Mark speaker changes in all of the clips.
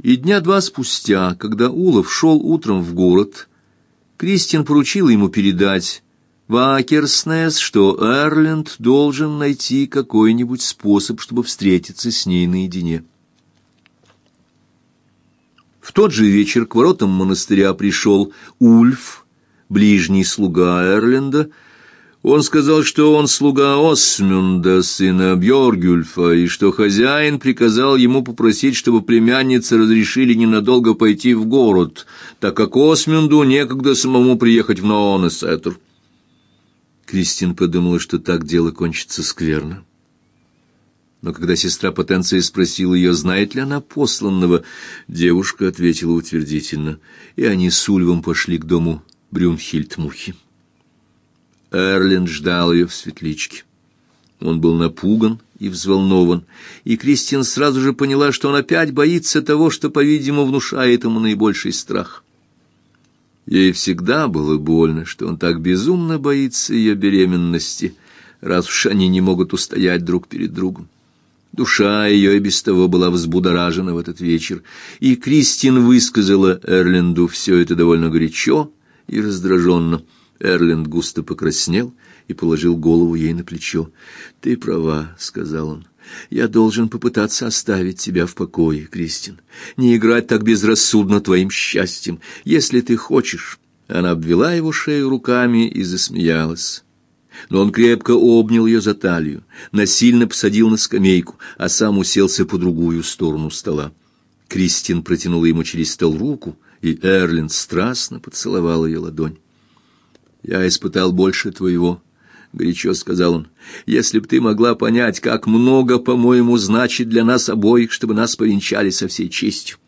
Speaker 1: И дня два спустя, когда Улов шел утром в город, Кристин поручила ему передать в Акерснес, что Эрленд должен найти какой-нибудь способ, чтобы встретиться с ней наедине. В тот же вечер к воротам монастыря пришел Ульф, ближний слуга Эрленда. Он сказал, что он слуга Осмунда, сына Бьоргюльфа, и что хозяин приказал ему попросить, чтобы племяннице разрешили ненадолго пойти в город, так как Осмунду некогда самому приехать в Ноонесеттер. Кристин подумала, что так дело кончится скверно. Но когда сестра Потенция спросила ее, знает ли она посланного, девушка ответила утвердительно, и они с Ульвом пошли к дому Брюнхильд-Мухи. Эрленд ждал ее в светличке. Он был напуган и взволнован, и Кристин сразу же поняла, что он опять боится того, что, по-видимому, внушает ему наибольший страх. Ей всегда было больно, что он так безумно боится ее беременности, раз уж они не могут устоять друг перед другом. Душа ее и без того была взбудоражена в этот вечер, и Кристин высказала Эрленду все это довольно горячо и раздраженно. Эрленд густо покраснел и положил голову ей на плечо. «Ты права», — сказал он. «Я должен попытаться оставить тебя в покое, Кристин. Не играть так безрассудно твоим счастьем. Если ты хочешь...» Она обвела его шею руками и засмеялась. Но он крепко обнял ее за талию, насильно посадил на скамейку, а сам уселся по другую сторону стола. Кристин протянула ему через стол руку, и Эрленд страстно поцеловал ее ладонь. «Я испытал больше твоего», — горячо сказал он. «Если б ты могла понять, как много, по-моему, значит для нас обоих, чтобы нас повенчали со всей честью».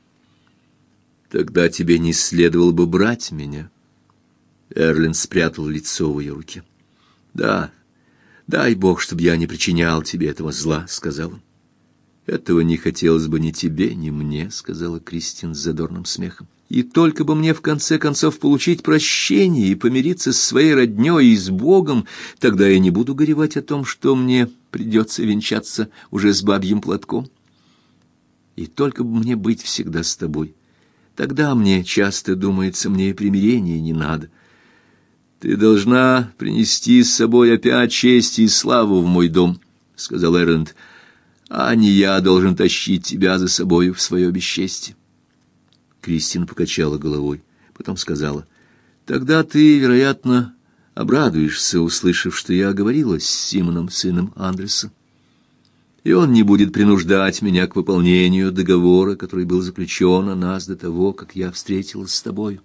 Speaker 1: «Тогда тебе не следовало бы брать меня». Эрленд спрятал лицо в ее руке. «Да, дай Бог, чтобы я не причинял тебе этого зла», — сказал он. «Этого не хотелось бы ни тебе, ни мне», — сказала Кристин с задорным смехом. «И только бы мне в конце концов получить прощение и помириться с своей роднёй и с Богом, тогда я не буду горевать о том, что мне придется венчаться уже с бабьим платком. И только бы мне быть всегда с тобой. Тогда мне часто думается, мне и примирения не надо. Ты должна принести с собой опять честь и славу в мой дом», — сказал Эрленд, «а не я должен тащить тебя за собою в свое бесчестье». Кристин покачала головой, потом сказала: «Тогда ты, вероятно, обрадуешься, услышав, что я говорила с Симоном, сыном Андреса, и он не будет принуждать меня к выполнению договора, который был заключен о нас до того, как я встретилась с тобою».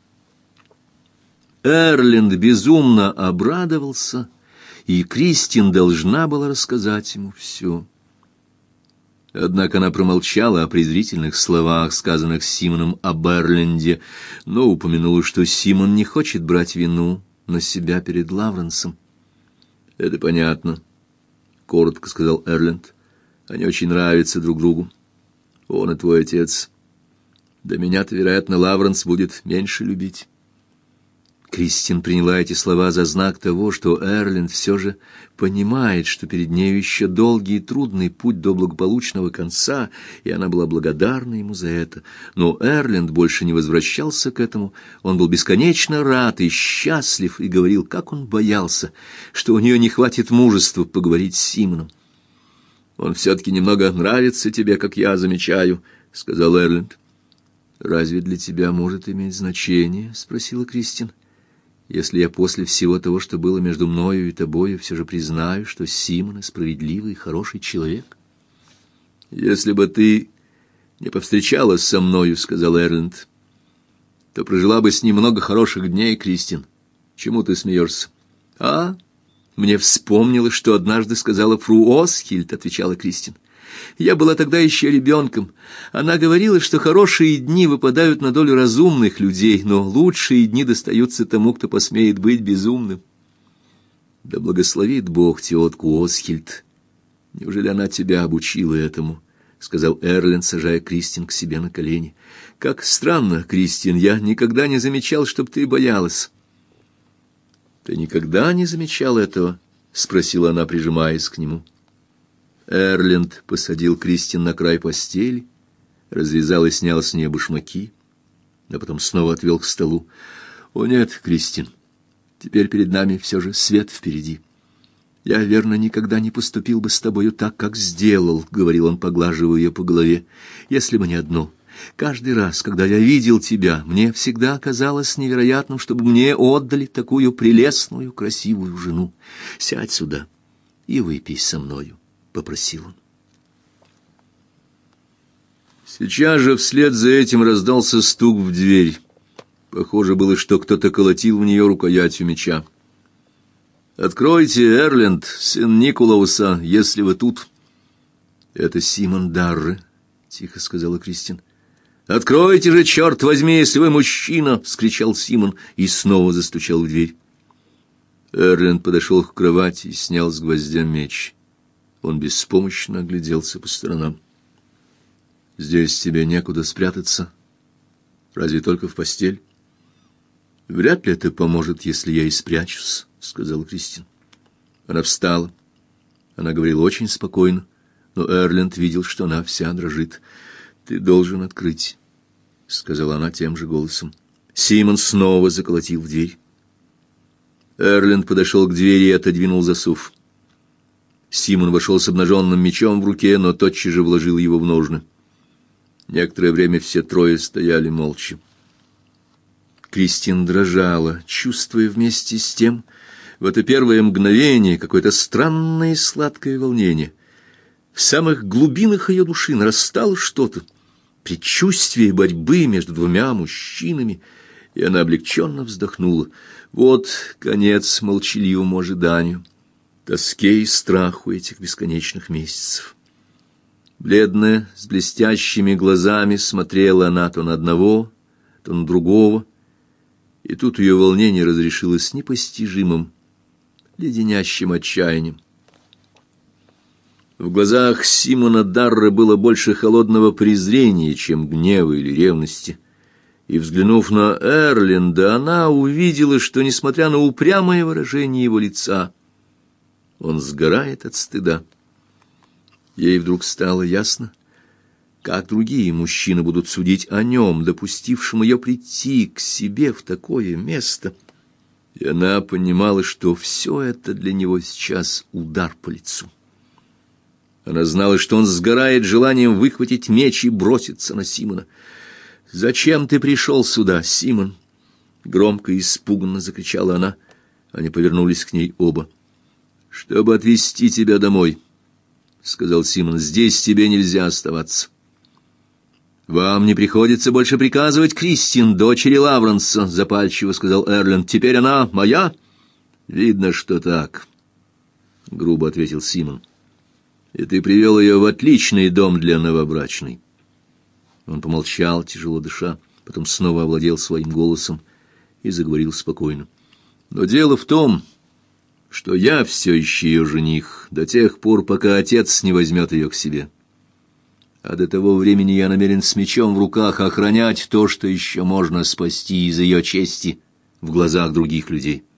Speaker 1: Эрленд безумно обрадовался, и Кристин должна была рассказать ему все. Однако она промолчала о презрительных словах, сказанных Симоном об Эрленде, но упомянула, что Симон не хочет брать вину на себя перед Лавренсом. «Это понятно», — коротко сказал Эрленд. «Они очень нравятся друг другу. Он и твой отец. Да меня-то, вероятно, Лавренс будет меньше любить». Кристин приняла эти слова за знак того, что Эрленд все же понимает, что перед нею еще долгий и трудный путь до благополучного конца, и она была благодарна ему за это. Но Эрленд больше не возвращался к этому. Он был бесконечно рад и счастлив, и говорил, как он боялся, что у нее не хватит мужества поговорить с Симоном. «Он все-таки немного нравится тебе, как я замечаю», — сказал Эрленд. «Разве для тебя может иметь значение?» — спросила Кристин. «Если я после всего того, что было между мною и тобою, все же признаю, что Симон справедливый и хороший человек». «Если бы ты не повстречалась со мною, — сказал Эрленд, — то прожила бы с ним много хороших дней, Кристин. Чему ты смеешься?» «А? Мне вспомнилось, что однажды сказала фру Осхильд, — отвечала Кристин. Я была тогда еще ребенком. Она говорила, что хорошие дни выпадают на долю разумных людей, но лучшие дни достаются тому, кто посмеет быть безумным. Да благословит Бог тетку Осхильд. Неужели она тебя обучила этому?» — сказал Эрленд, сажая Кристин к себе на колени. «Как странно, Кристин, я никогда не замечал, чтоб ты боялась». «Ты никогда не замечал этого?» — спросила она, прижимаясь к нему. Эрленд посадил Кристин на край постели, развязал и снял с нее башмаки, а потом снова отвел к столу. «О нет, Кристин, теперь перед нами все же свет впереди. Я, верно, никогда не поступил бы с тобою так, как сделал», — говорил он, поглаживая ее по голове, — «если бы не одно. Каждый раз, когда я видел тебя, мне всегда казалось невероятным, чтобы мне отдали такую прелестную, красивую жену. Сядь сюда и выпей со мною», — попросил он. Сейчас же вслед за этим раздался стук в дверь. Похоже было, что кто-то колотил в нее рукоятью меча. «Откройте, Эрленд, сын Николауса, если вы тут». «Это Симон Дарре», — тихо сказала Кристин. «Откройте же, черт возьми, если вы мужчина!» — вскричал Симон и снова застучал в дверь. Эрленд подошел к кровати и снял с гвоздя меч. Он беспомощно огляделся по сторонам. «Здесь тебе некуда спрятаться, разве только в постель». «Вряд ли это поможет, если я и спрячусь», — сказала Кристин. Она встала. Она говорила очень спокойно, но Эрленд видел, что она вся дрожит. «Ты должен открыть», — сказала она тем же голосом. Симон снова заколотил в дверь. Эрленд подошел к двери и отодвинул засов. Симон вошел с обнаженным мечом в руке, но тотчас же вложил его в ножны. Некоторое время все трое стояли молча. Кристин дрожала, чувствуя вместе с тем в это первое мгновение какое-то странное и сладкое волнение. В самых глубинах ее души нарастало что-то, предчувствие борьбы между двумя мужчинами, и она облегченно вздохнула. Вот конец молчаливому ожиданию, тоске и страху этих бесконечных месяцев. Бледная, с блестящими глазами смотрела она то на одного, то на другого, и тут ее волнение разрешилось непостижимым, леденящим отчаянием. В глазах Симона Дарре было больше холодного презрения, чем гнева или ревности. И, взглянув на Эрленда, она увидела, что, несмотря на упрямое выражение его лица, он сгорает от стыда. Ей вдруг стало ясно, как другие мужчины будут судить о нем, допустившем ее прийти к себе в такое место. И она понимала, что все это для него сейчас удар по лицу. Она знала, что он сгорает желанием выхватить меч и броситься на Симона. «Зачем ты пришел сюда, Симон?» Громко и испуганно закричала она. Они повернулись к ней оба. «Чтобы отвезти тебя домой», — сказал Симон. «Здесь тебе нельзя оставаться». «Вам не приходится больше приказывать Кристин, дочери Лавренса», — запальчиво сказал Эрленд. «Теперь она моя?» «Видно, что так», — грубо ответил Симон. «И ты привел ее в отличный дом для новобрачной». Он помолчал, тяжело дыша, потом снова овладел своим голосом и заговорил спокойно. «Но дело в том, что я все еще ее жених до тех пор, пока отец не возьмет ее к себе. А до того времени я намерен с мечом в руках охранять то, что еще можно спасти из ее чести в глазах других людей».